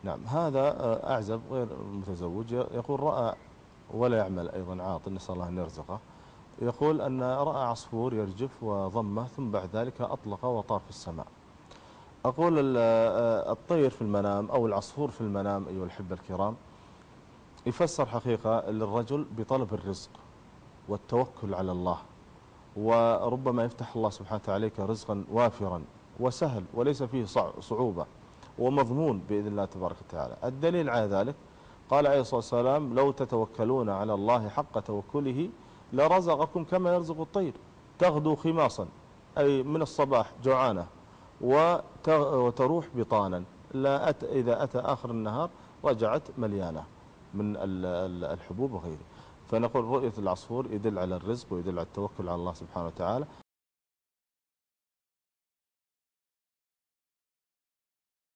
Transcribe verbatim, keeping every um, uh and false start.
نعم، هذا أعزب غير متزوج يقول رأى، ولا يعمل أيضا عاطل، نسأل الله أن يرزقه. يقول أن رأى عصفور يرجف وضمه، ثم بعد ذلك أطلق وطار في السماء. أقول الطير في المنام أو العصفور في المنام أيها الأحبة الكرام يفسر حقيقة للرجل بطلب الرزق والتوكل على الله، وربما يفتح الله سبحانه وتعالى عليك رزقا وافرا وسهل وليس فيه صعوبة ومضمون بإذن الله تبارك وتعالى. الدليل على ذلك قال عليه الصلاة والسلام: لو تتوكلون على الله حق توكله لرزقكم كما يرزق الطير تغدو خماصا، أي من الصباح جوعانة، وتروح بطانا، لا أت إذا أتى آخر النهار رجعت مليانة من الحبوب وغيره. فنقول رؤية العصفور يدل على الرزق ويدل على التوكل على الله سبحانه وتعالى.